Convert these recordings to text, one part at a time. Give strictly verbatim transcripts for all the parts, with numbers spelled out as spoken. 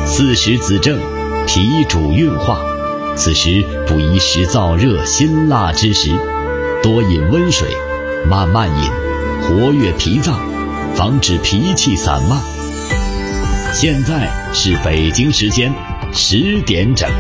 四时子正，脾主运化，此时不宜食燥热辛辣之食，多饮温水，慢慢饮，活跃脾脏，防止脾气散漫。现在是北京时间十点整。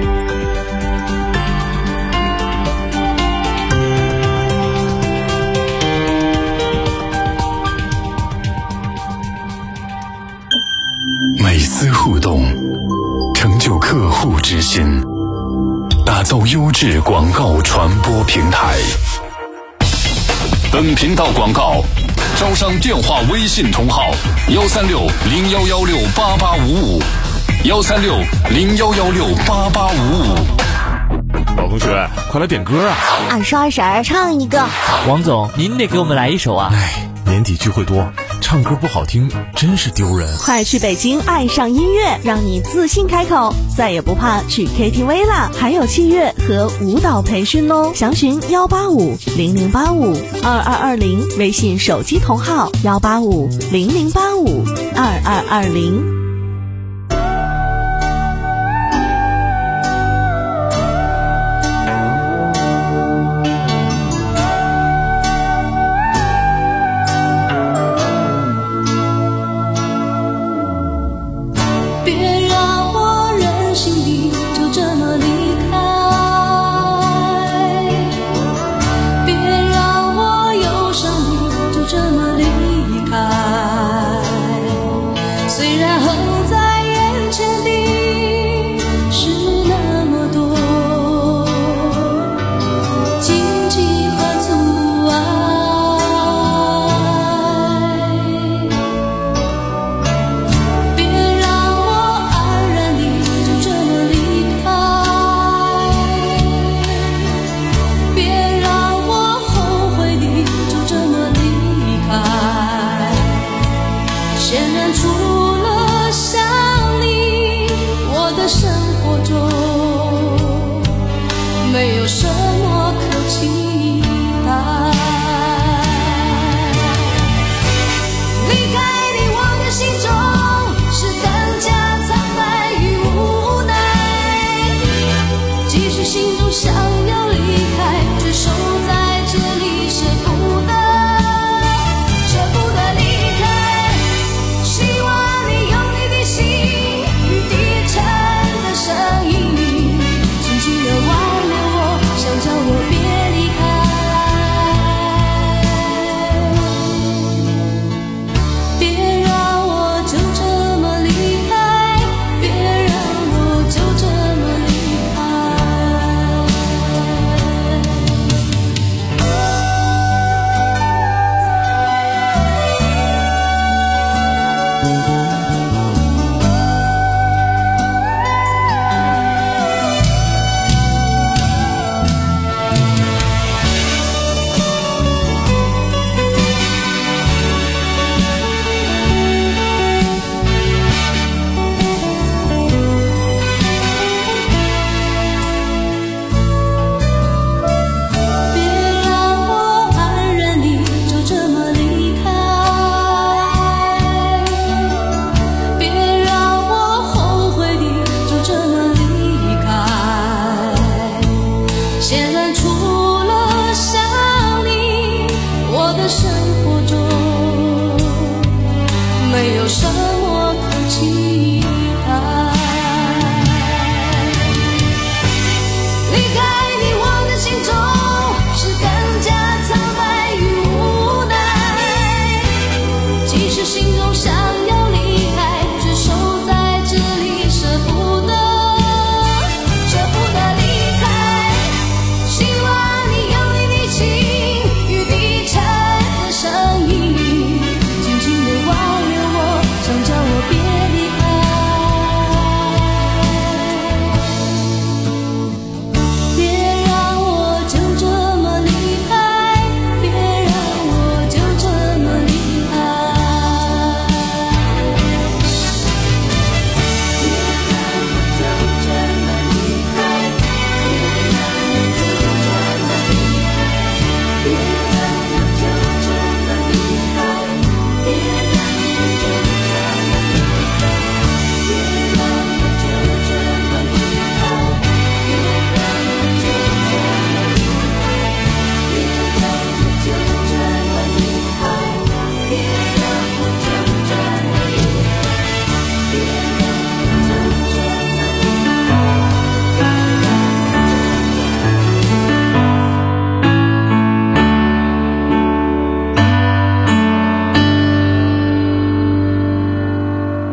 每丝互动，成就客户之心，打造优质广告传播平台。本频道广告招商电话微信同号幺三六零幺幺六八八五五幺三六零幺幺六八八五五。 老同学，快来点歌啊！ 二十二婶唱一个。 王总，您得给我们来一首啊！ 哎，年底聚会多，唱歌不好听真是丢人。 快去北京爱上音乐，让你自信开口，再也不怕去 K T V 啦！还有器乐和舞蹈培训哦，详询幺八五零零八五二二二零，微信手机同号幺八五零零八五二二二零。 希望你用力的情与低沉的声音。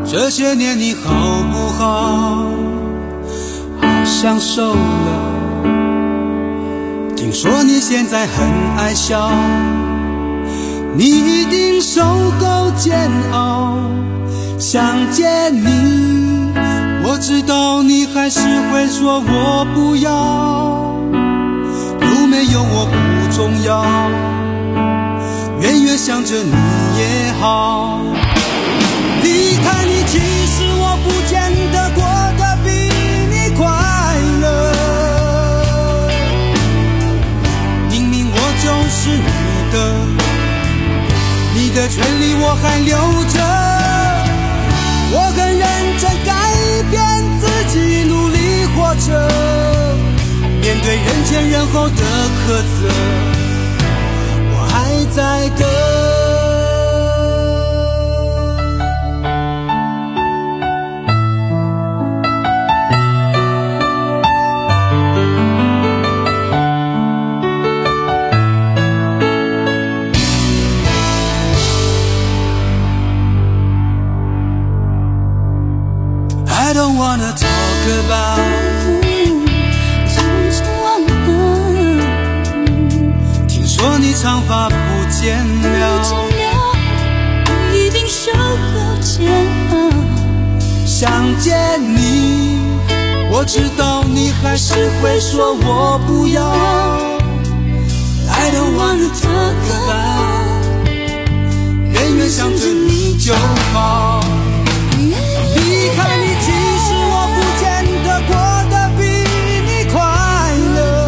这些年你好不好？好像瘦了。听说你现在很爱笑，你一定受够煎熬。想见你，我知道你还是会说我不要。有没有我不重要，远远想着你也好。离开你，其实我不见得过得比你快乐。明明我就是你的，你的权利我还留着。我很认真改变自己，努力活着，面对人前人后的苛责，我还在等。I don't wanna talk about 从前忘了， 听说你长发不见了， 一定受够煎熬。 想见你，我知道你还是会说我不要。I don't wanna talk about 远远想着你就好。离开你，其实我不见得过得比你快乐。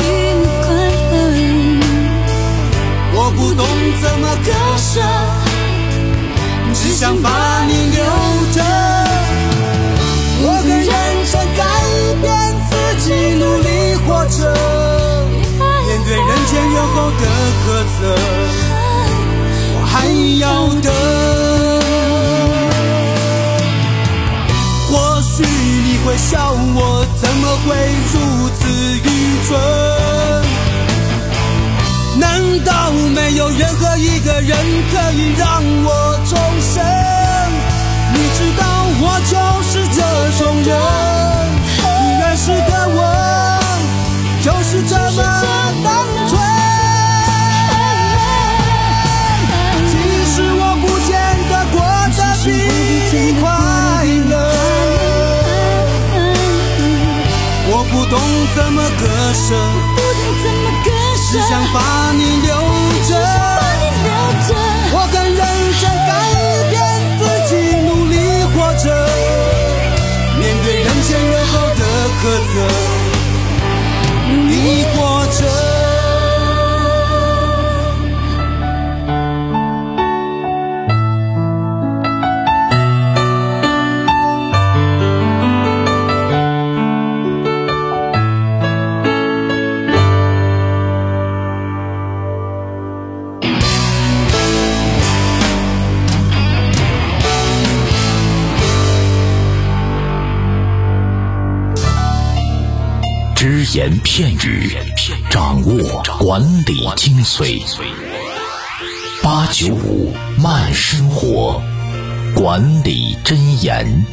我不懂怎么割舍，只想把你留着。我很认真改变自己，努力活着，面对人前人后的苛责，我还要等。或许你会笑我怎么会如此愚蠢，难道没有任何一个人可以让我重生？你知道我就是这种人，你认识的我就是这么单纯。其实我不见得过得比你快乐，我不懂怎么割舍，只想把你留着。我很认真改变自己，努力活着，面对人前人后的苛责，努力活着。 只言片语，掌握管理精髓。八九五慢生活，管理箴言。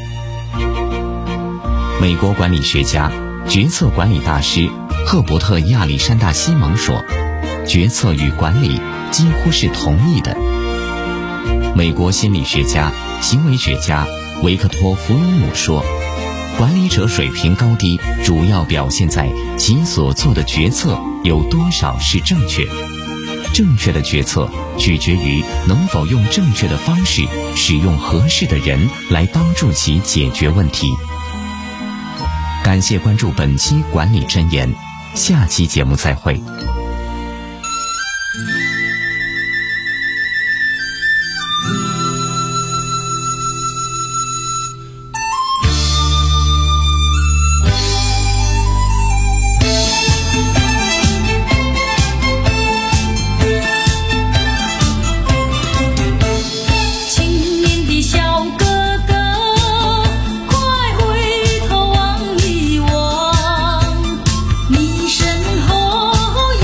美国管理学家、决策管理大师赫伯特·亚历山大·西蒙说：“决策与管理几乎是同义的。”美国心理学家、行为学家维克托·弗鲁姆说：“管理者水平高低，主要表现在其所做的决策有多少是正确。正确的决策取决于能否用正确的方式，使用合适的人来帮助其解决问题。”感谢关注本期管理箴言，下期节目再会。 你身后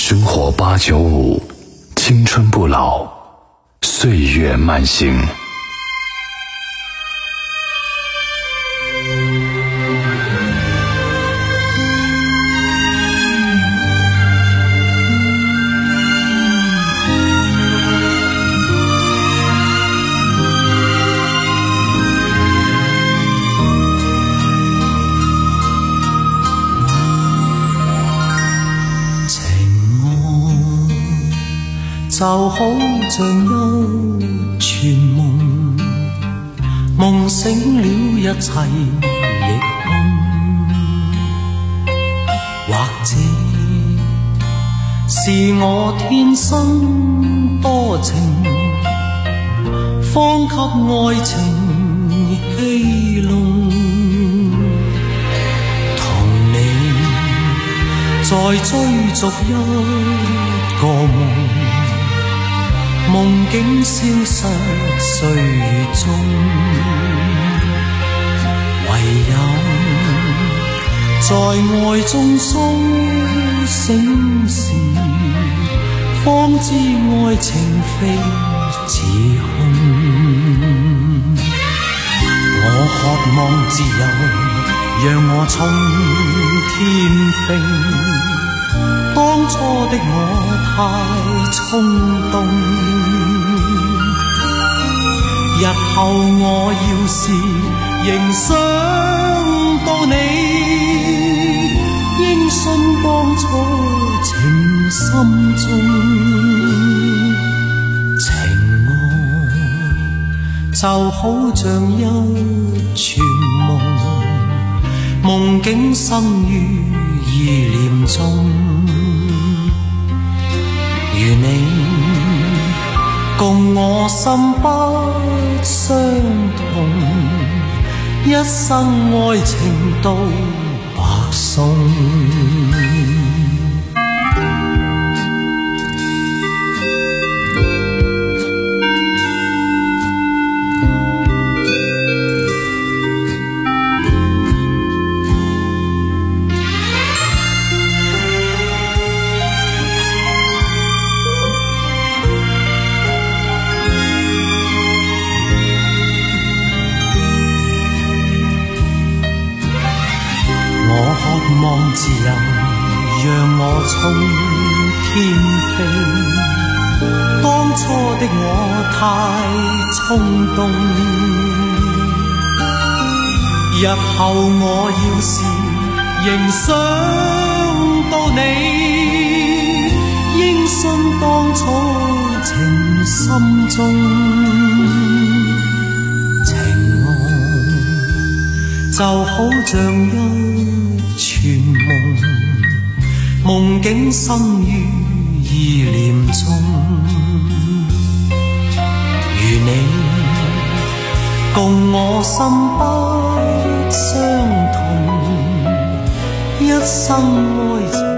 生活八九五，青春不老，岁月慢行。 就好像一串夢，夢醒了一切亦空，或者是我天生多情，方給愛情戲弄，同你再追逐一個夢，夢境消失歲月中，唯有在愛中甦醒時，方知愛情非似空。我渴望自由，讓我衝天飛，當初的我太衝動，日後我要是仍想到你，應信當初情深中，情愛就好像一串夢，夢境生於意念中，如你共我心不相同，一生愛情都白送。渴望自由，讓我衝天飛，當初的我太衝動，日後我要是仍想到你，應信當初情深中，情愛就好像一串夢，夢境生於意念中，如你共我心不相同，一生愛情。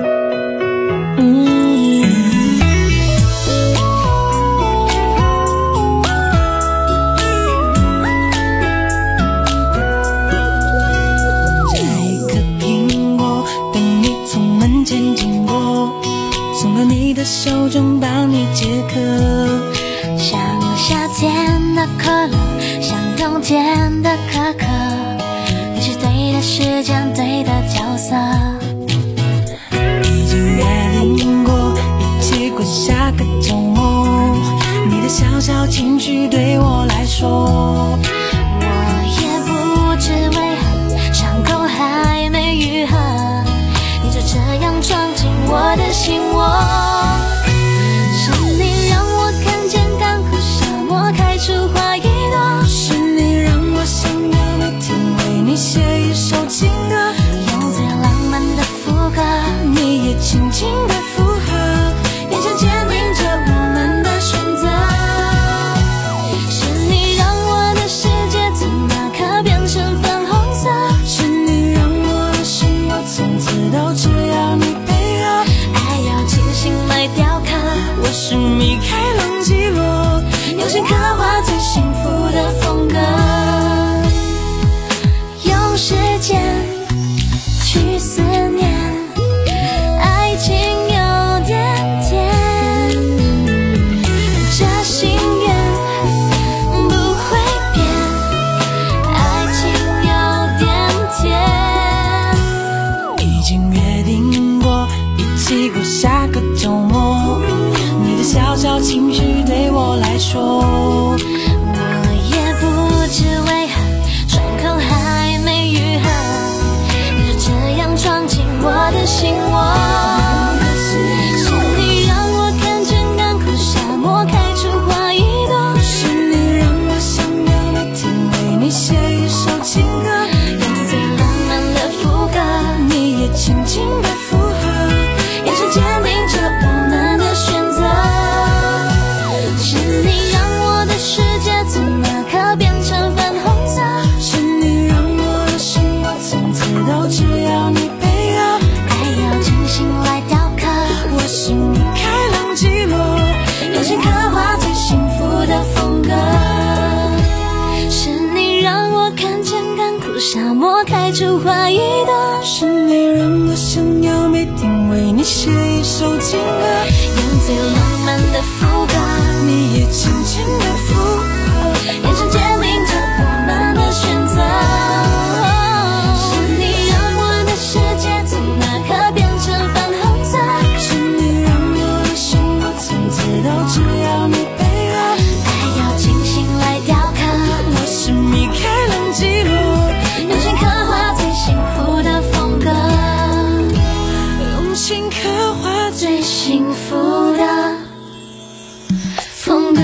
手中帮你解渴，像夏天的可乐，像冬天的可可，你是对的时间，对的角色。已经约定过一起过下个周末，你的小小情绪对我来说，我也不知为何伤口还没愈合，你就这样闯进我的心窝。写一首情歌， 说，我也不知为何伤口还没愈合，你就这样闯进我的心窝。是你让我看见干枯沙漠开出花一朵，是你让我想要每天为你写一首情歌，用最浪漫的副歌，你也轻轻的附和，眼神坚定着我们的选择。是你让我的世界从那刻变成粉红色，是你让我的生活从此都只要你配合，爱要精心来雕刻，我是你开朗记录，用心刻画最幸福的风格。是你让我看见干枯沙漠开出花一朵，是你让我想要每天为你写一首情歌，用最浪漫的副歌，你也轻轻的附和，眼神坚定着我们的选择。是你让我的世界从那刻变成粉红色，是你让我的生活从此都只要你配合，爱要精心来雕刻，我是你开朗记录，用心刻画最幸福的风格，用心刻画最幸福的风格。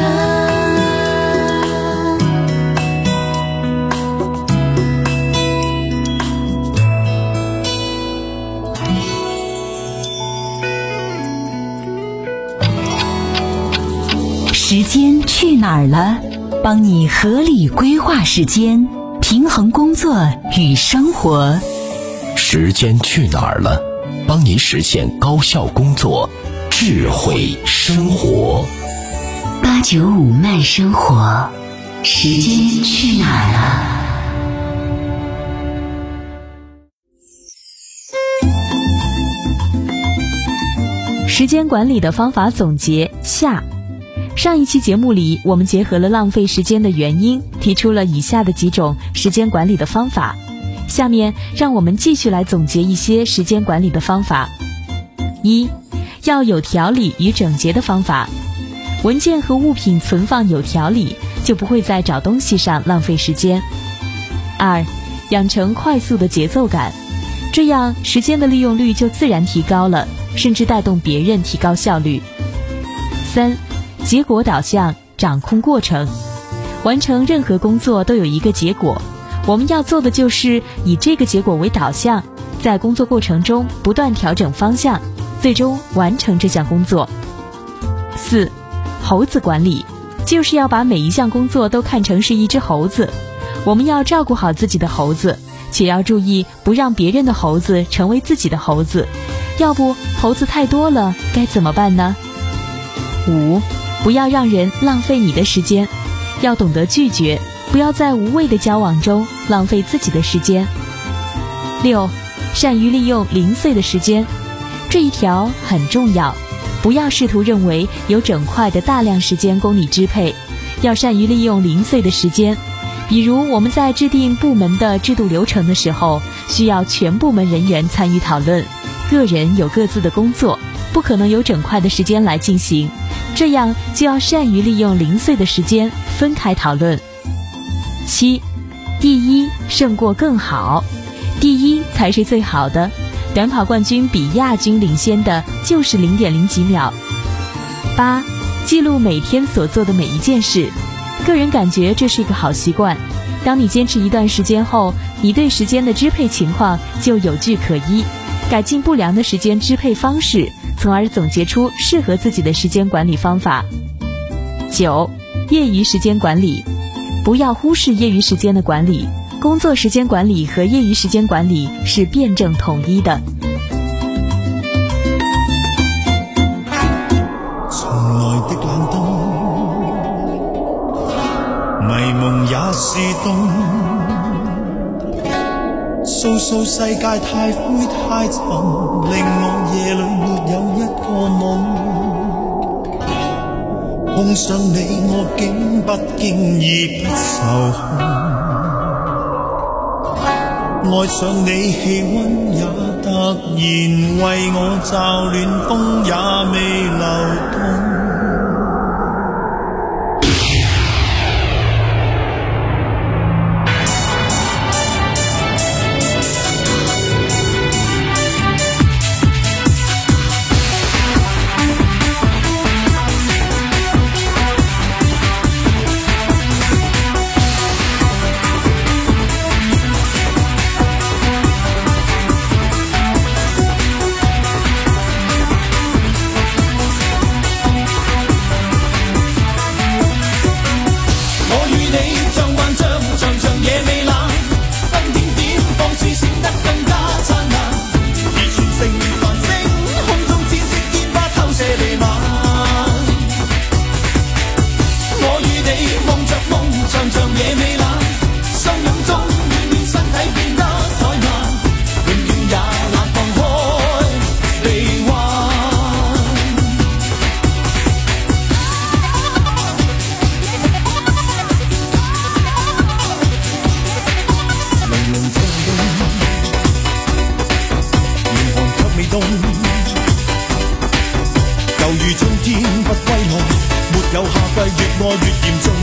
时间去哪儿了？帮你合理规划时间，平衡工作与生活。 时间去哪儿了？帮你实现高效工作，智慧生活。 八九五慢生活，时间去哪儿了？ 时间管理的方法总结下。上一期节目里，我们结合了浪费时间的原因，提出了以下的几种时间管理的方法。下面让我们继续来总结一些时间管理的方法。一，要有条理与整洁的方法。文件和物品存放有条理，就不会在找东西上浪费时间。二，养成快速的节奏感，这样时间的利用率就自然提高了，甚至带动别人提高效率。三，结果导向，掌控过程。完成任何工作都有一个结果，我们要做的就是以这个结果为导向，在工作过程中不断调整方向，最终完成这项工作。四，猴子管理，就是要把每一项工作都看成是一只猴子，我们要照顾好自己的猴子，且要注意不让别人的猴子成为自己的猴子，要不猴子太多了该怎么办呢？五，不要让人浪费你的时间，要懂得拒绝，不要在无谓的交往中浪费自己的时间。六，善于利用零碎的时间，这一条很重要，不要试图认为有整块的大量时间供你支配，要善于利用零碎的时间。比如我们在制定部门的制度流程的时候，需要全部门人员参与讨论，个人有各自的工作，不可能有整块的时间来进行，这样就要善于利用零碎的时间，分开讨论。七，第一胜过更好，第一才是最好的，短跑冠军比亚军领先的就是 零点零几秒。八，记录每天所做的每一件事，个人感觉这是一个好习惯，当你坚持一段时间后，你对时间的支配情况就有据可依，改进不良的时间支配方式，从而总结出适合自己的时间管理方法。九，业余时间管理，不要忽视业余时间的管理，工作时间管理和业余时间管理是辩证统一的。 从來的冷冬，迷夢也是冬，訴訴世界太灰太沉，令我夜裏沒有一個夢。碰上你我竟不經意不受控，愛上你氣溫也突然為我驟暖，風也未流動。 动，猶如春天不歸來，沒有夏季，越愛越嚴重。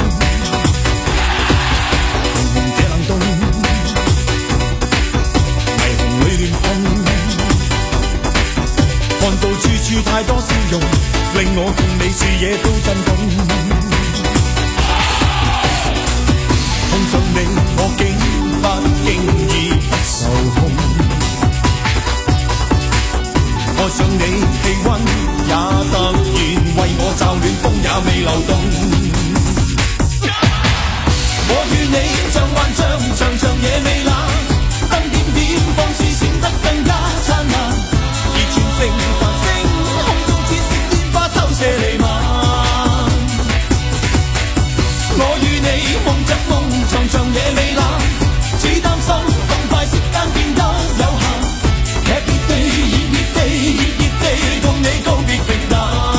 紅紅這冷冬，霓虹裏亂碰，看到處處太多笑容，令我共你視野都震動。碰上你，我竟不經意不受控。愛上你，氣溫也突然為我驟暖，風也未流動。我與你像幻象，長長夜未冷，燈點點放肆閃得更加燦爛，而全城繁星，空中濺色煙花偷射彌漫。我與你夢着夢，長長夜未冷，只擔心咁快時間變得有限，劇烈地熱烈地熱熱地同你告別平淡。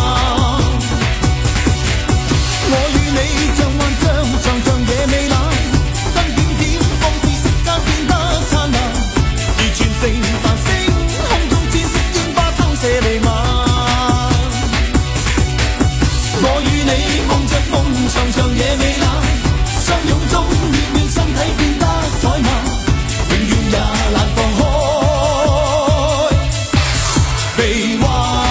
我與你像幻象，長長夜未冷，燈點點放肆時間變得燦爛，而全城繁星，空中濺色煙花偷射彌漫。我與你夢着夢，長長夜未冷，相擁中暖暖身體變得怠慢，永遠也難放開臂彎。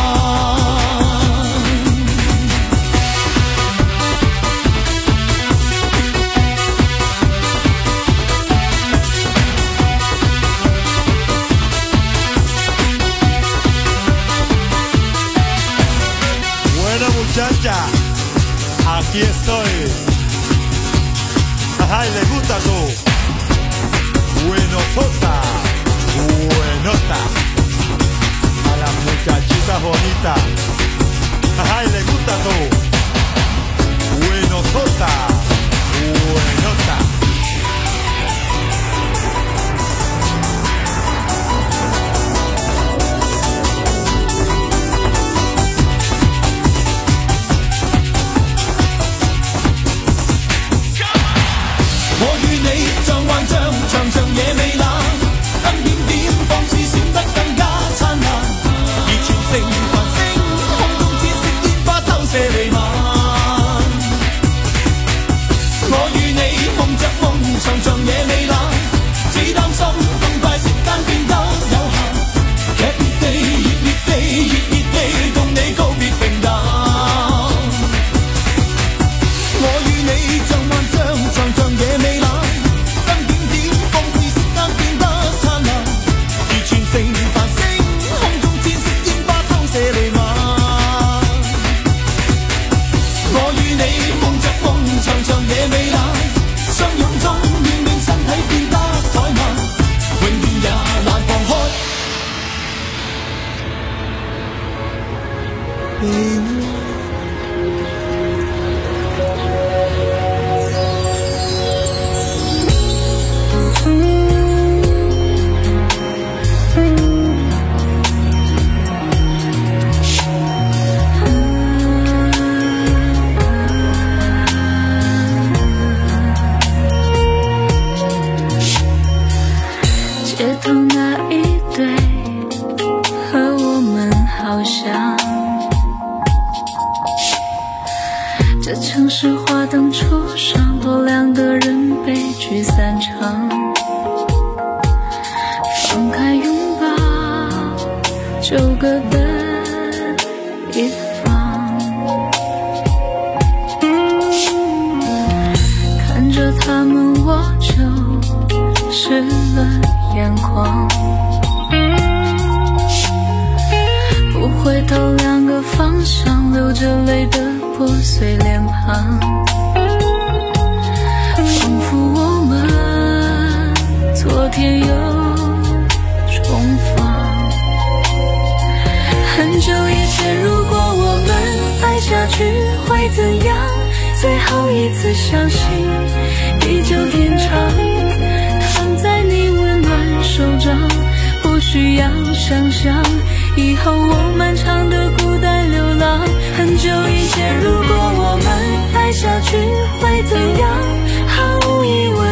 Bueno muchacha, aquí estoy. Ay, le gusta tú. Buenosota, buenota. A las muchachitas bonitas. Ay, le gusta tú. Buenosota, buenota.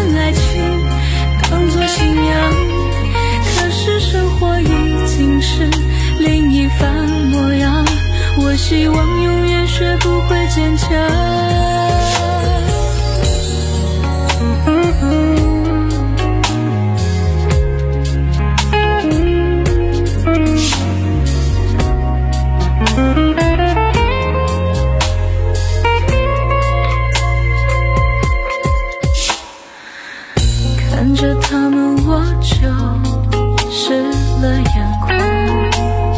是了眼眶。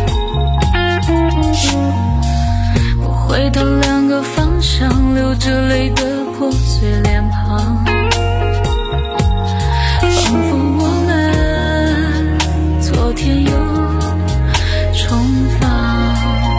我回到两个方向，流着泪的破碎脸庞，仿佛我们昨天又重逢。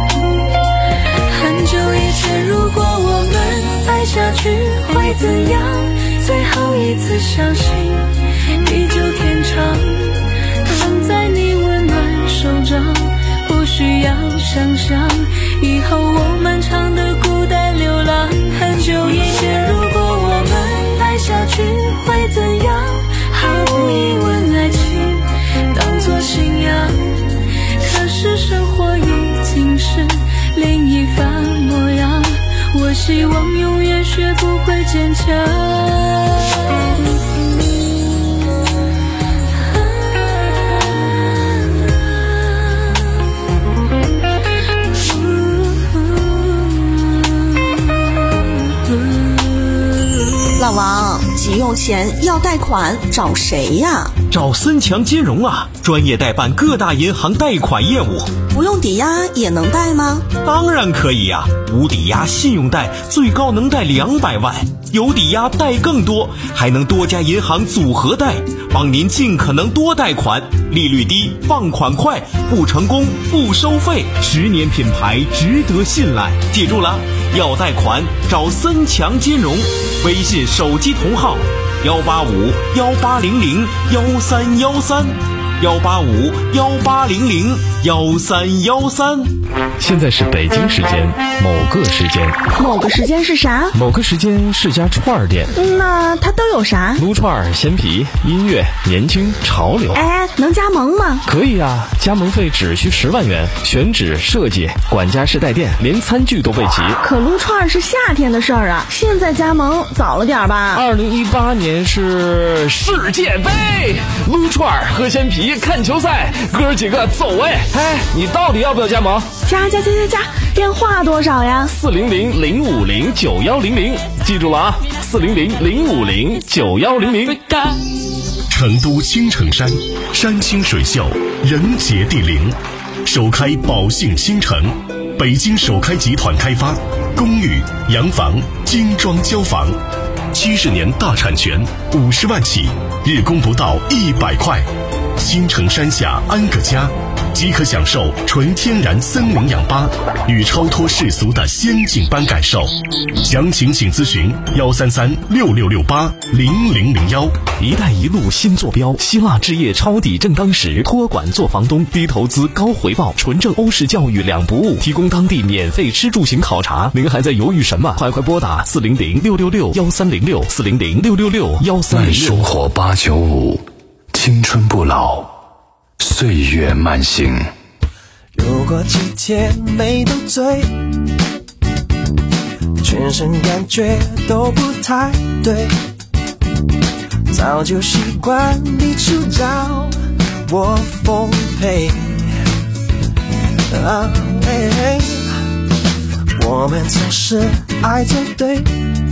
很久以前，如果我们爱下去会怎样？最后一次相信地久天长，躺在你温暖手掌，不需要想象以后我漫长的孤单流浪。很久以前，如果我们爱下去会怎样？毫无疑问，爱情当作信仰，可是生活已经是另一番模样。我希望永远学不会坚强。 老王，急用钱要贷款找谁呀？ 找森强金融啊，专业代办各大银行贷款业务。 不用抵押也能贷吗？ 当然可以呀、啊，无抵押信用贷最高能贷两百万，有抵押贷更多，还能多家银行组合贷，帮您尽可能多贷款，利率低，放款快，不成功不收费，十年品牌值得信赖。记住了，要贷款找森强金融，微信手机同号幺八五幺八零零幺三幺三。幺八五幺八零零幺三幺三。 现在是北京时间某个时间， 某个时间是啥？ 某个时间是家串儿店。 那它都有啥？ 撸串、鲜皮、音乐、年轻、潮流。 哎，能加盟吗？ 可以啊，加盟费只需十万元，选址、设计、管家式带电，连餐具都备齐。 可撸串是夏天的事儿啊，现在加盟早了点吧？ 二零一八年是世界杯，撸串、喝鲜皮、看球赛，哥几个走哎！哎，你到底要不要加盟？ 加加加加加，电话多少呀？ 四零零零五零九幺零零，记住了啊，四零零零五零九幺零零。 成都青城山，山清水秀，人杰地灵，首开宝兴新城，北京首开集团开发，公寓、洋房、精装交房，七十年大产权，五十万起，日供不到一百块。青城山下安个家，即可享受纯天然森林氧吧与超脱世俗的仙境般感受。详情请咨询幺三三六六六八零零零幺。 一带一路新坐标，希腊置业抄底正当时，托管做房东，低投资高回报，纯正欧式教育两不误，提供当地免费吃住行考察。您还在犹豫什么？快快拨打四零零六六六幺三零六四零零六六六幺三零六。 慢生活八九五，青春不老，岁月慢行。 如果几天没斗嘴，全身感觉都不太对，早就习惯你出招我奉陪、啊欸、我们总是爱作对，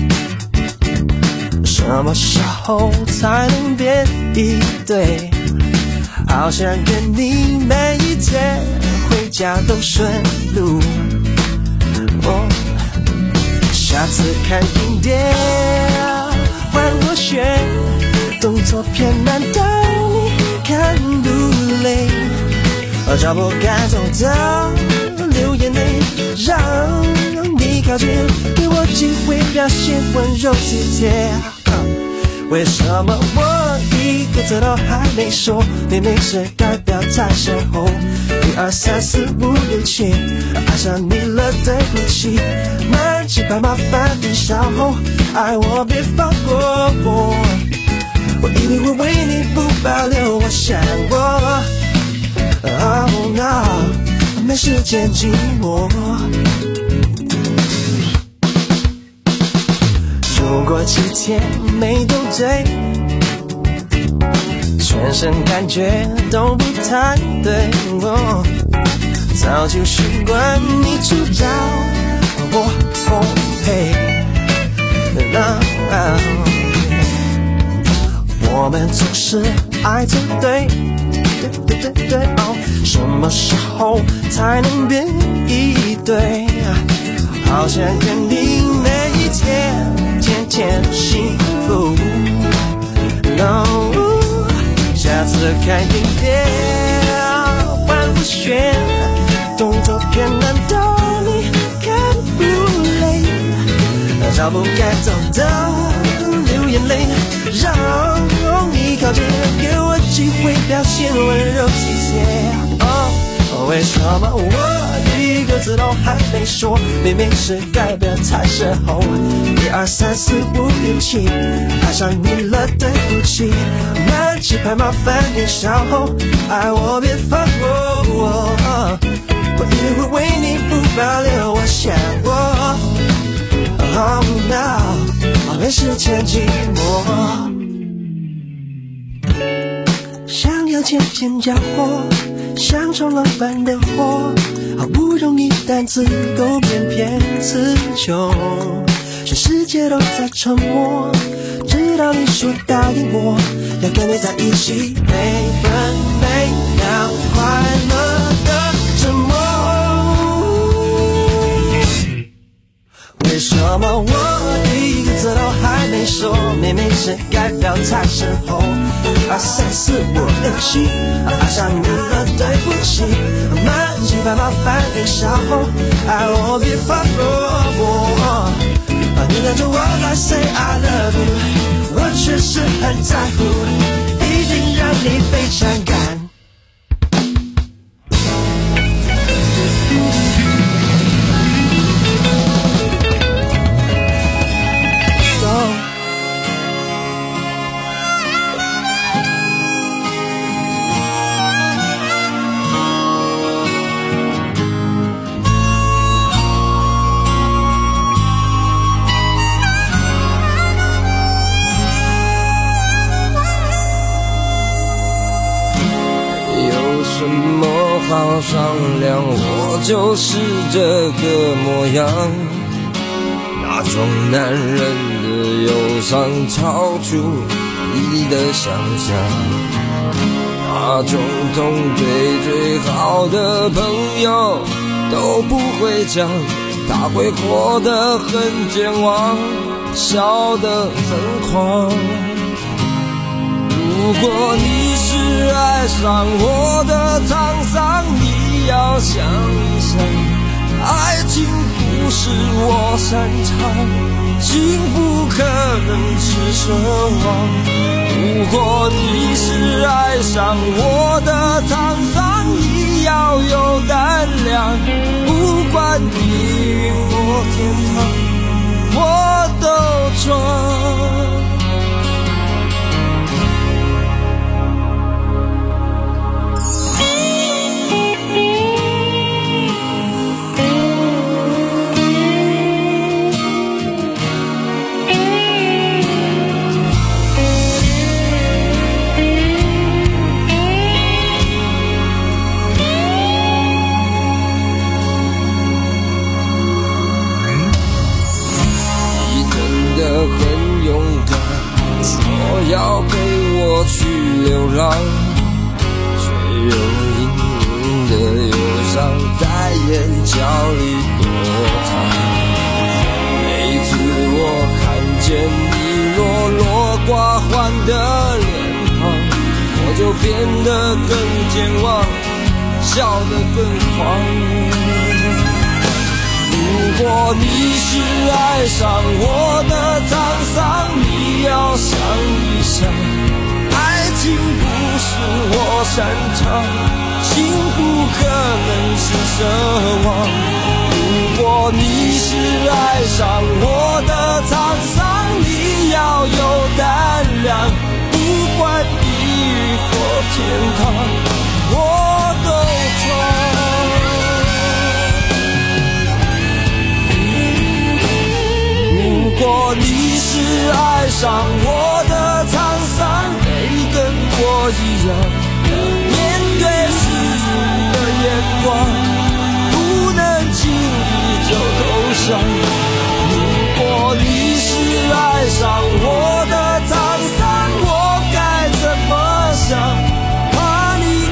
什么时候才能变一对？好想跟你每一天回家都顺路、哦、下次看影碟换我选，动作偏难带你看不累，找不该走的流眼泪，让你靠近，给我机会表现温柔体贴。为什么我一个字都还没说，明明是代表在身后，一二三四五六七，爱上你了对不起，慢几拍麻烦你稍后，爱我别放过我，我以为我为你不保留，我想我 Oh no 没时间寂寞，如果几天没斗嘴，全身感觉都不太对、哦、早就习惯你出招我奉陪、啊、我们总是爱作对对对对对、哦什么时候才能变一对？好想跟你每一天天天幸福。No， 下次看影片换我选，动作片难道你看不累？找不该走的流眼泪，让你靠近，给我机会表现温柔体贴。哦，为什么我一个字都还没说？明明是该表才是后。一二三四五六七，爱上你了，对不起。慢几拍，麻烦你稍后，爱我别放过我，我一定会为你不保留。我想我。Oh no， 没时间寂寞，想要牵牵家伙，像冲浪般的火，好不容易单词够偏偏词穷，全世界都在沉默，直到你说答应我，要跟你在一起，每分每秒快乐的折磨。为什么我一个字都还没说？明明是该表才是后。二三四五六七，爱上你了，对不起。慢几拍，麻烦你稍后，爱我别放过我。你看着我来 say I love you， 我确实很在乎，一定让你非常感。好商量，我就是这个模样，那种男人的忧伤超出你的想象，那种痛对最好的朋友都不会讲，他会活得很健忘，笑得很狂。如果你是爱上我的沧桑，你要想一想，爱情不是我擅长，幸福可能是奢望。如果你是爱上我的沧桑，你要有胆量，不管地狱或天堂，我都闯。要陪我去流浪，却有隐隐的忧伤在眼角里躲藏。每次我看见你落落寡欢的脸庞，我就变得更健忘，笑得更狂。如果你是爱上我的沧桑，你要想一想，爱情不是我擅长，幸福可能是奢望。如果你是爱上我的沧桑，你要有胆量，不管地狱或天堂，我都闯。如果你是爱上我的沧桑，得跟我一样面对世俗的眼光，不能轻易就投降。如果你是爱上我的沧桑，我该怎么想？怕你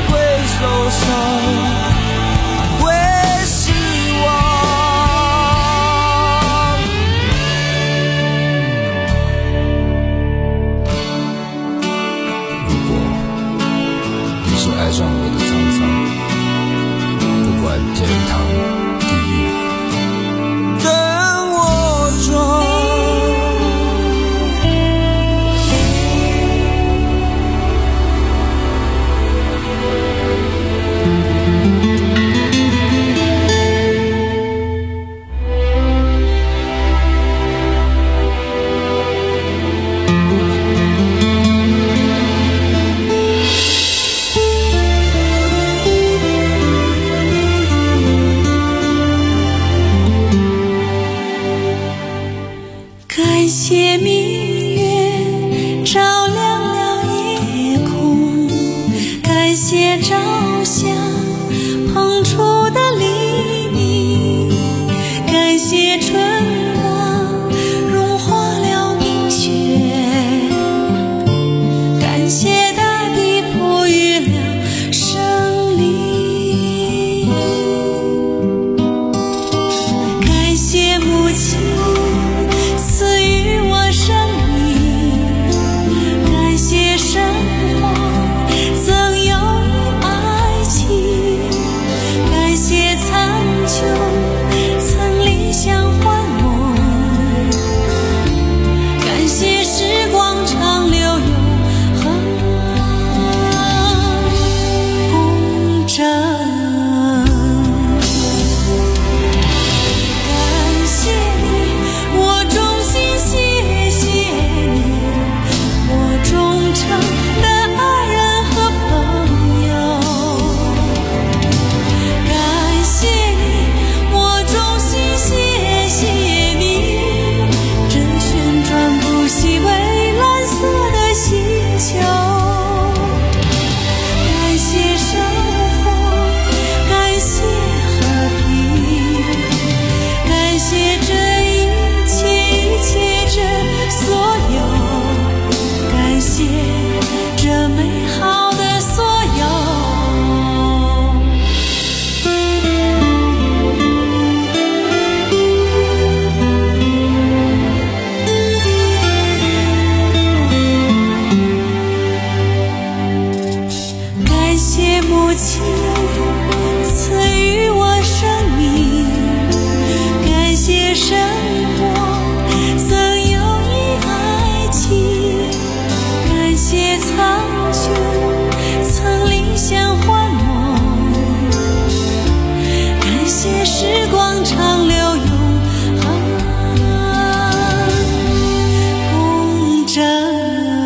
生活曾有一爱情，感谢苍穹曾理想幻梦，感谢时光长流永恒公正。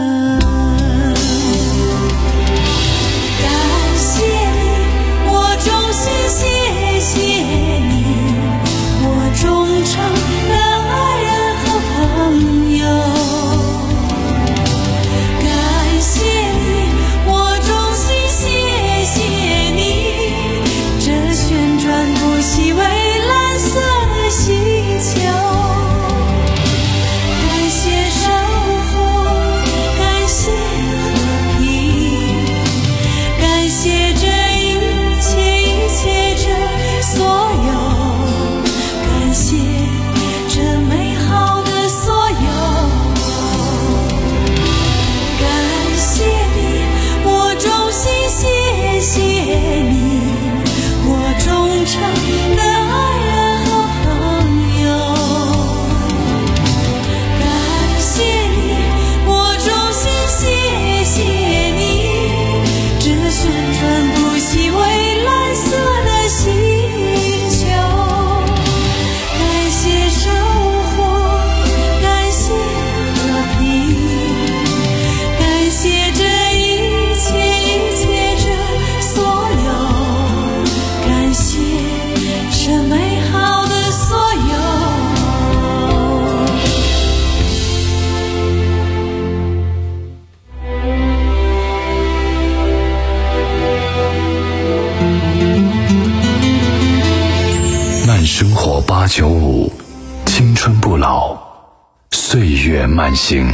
生活八九五，青春不老，岁月慢行。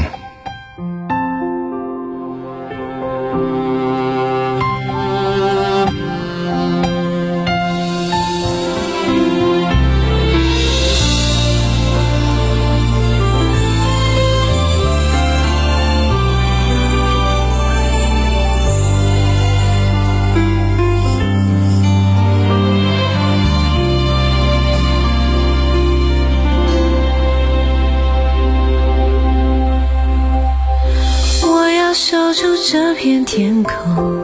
守住这片天空，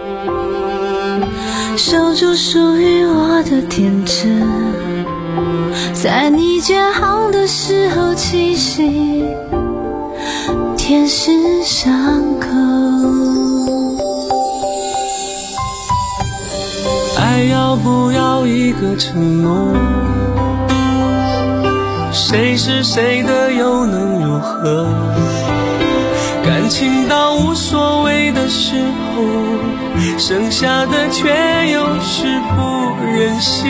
守住属于我的天真，在你绝航的时候栖息天使伤口。 爱要不要一个承诺？谁是谁的又能如何？感情到无所谓的时候，剩下的却又是不忍心。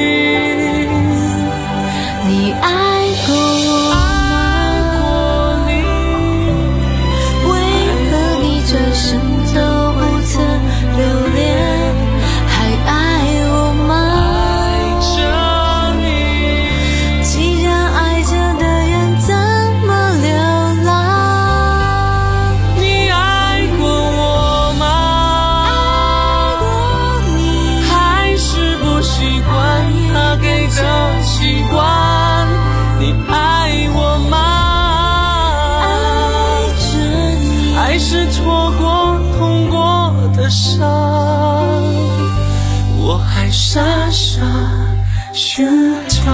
你爱过我吗？为何你转身都不曾留恋？还爱我吗？ 爱着你， 既然爱着的人怎么流浪？ 习惯你爱我吗？ 爱着你， 爱是错过痛过的伤，我还傻傻寻找。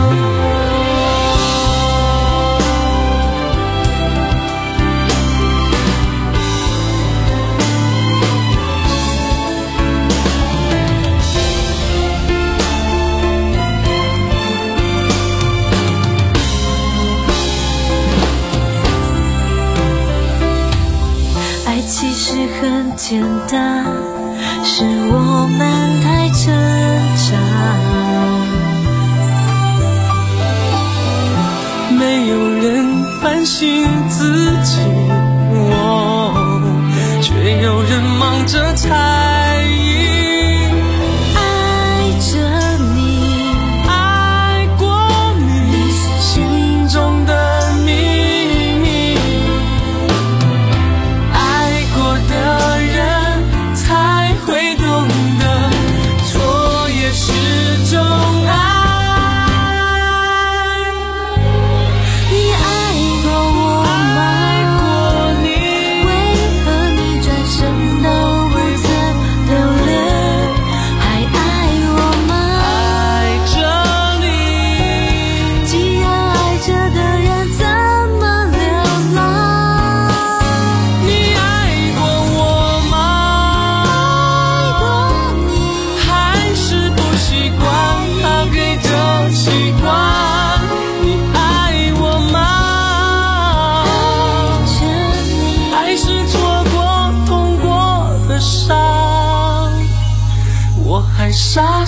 其实很简单，是我们太挣扎。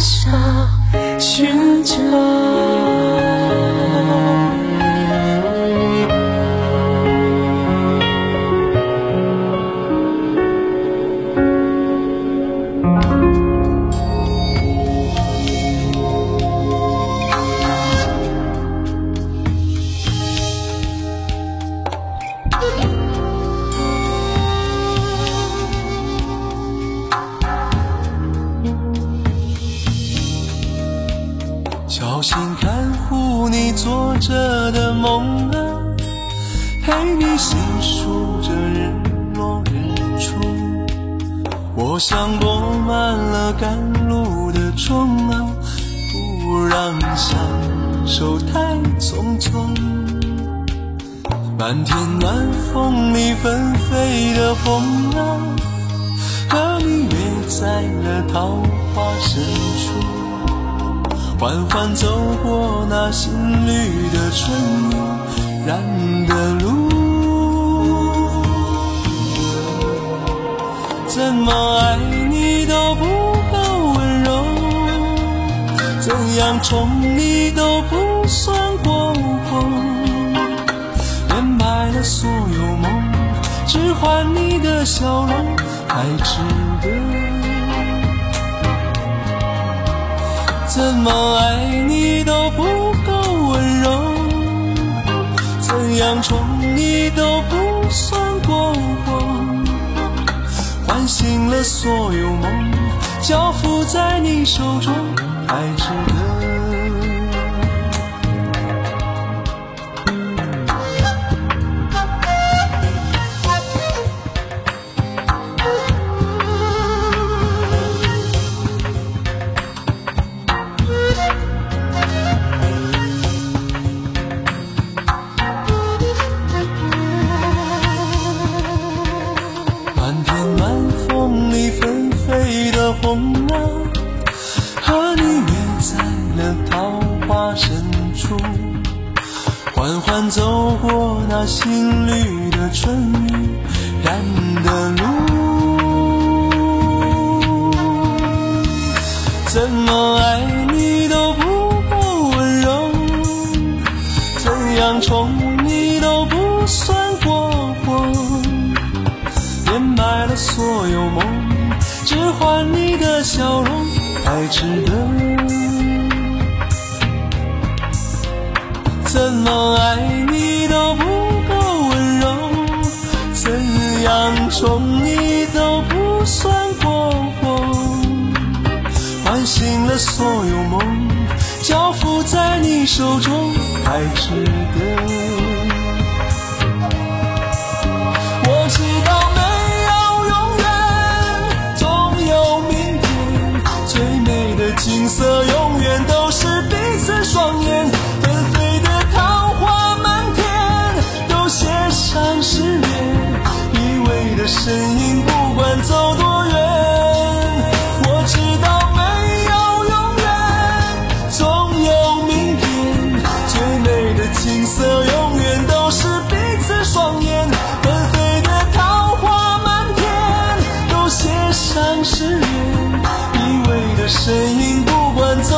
下选择。 小心看护你做着的梦啊，陪你细数着日落日出。我像播满了赶路的钟啊，不让享受太匆匆。漫天暖风里纷飞的红啊，和你约在了桃花深处。缓缓走过那新绿的春意染的路，怎么爱你都不够温柔，怎样宠你都不算过火，掩埋了所有梦，只换你的笑容还值得。怎么爱你都不够温柔，怎样宠你都不算过火，唤醒了所有梦，交付在你手中还值得。红啊，和你约在了桃花深处，缓缓走过那新绿的春雨染的路，怎么爱你都不够温柔，怎样宠你都不算过火，掩埋了所有梦，只换你的笑容还值得。怎么爱你都不够温柔，怎样宠你都不算过火，唤醒了所有梦，交付在你手中还值得。我知道景色永远都是彼此双眼，纷飞的桃花满天，都写上誓言，依偎的身影不管走多远。我知道没有永远，总有明天，最美的景色永远都是彼此双眼，纷飞的桃花满天，都写上誓言，依偎的身影不管走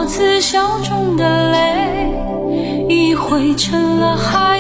次笑中的泪，已汇成了海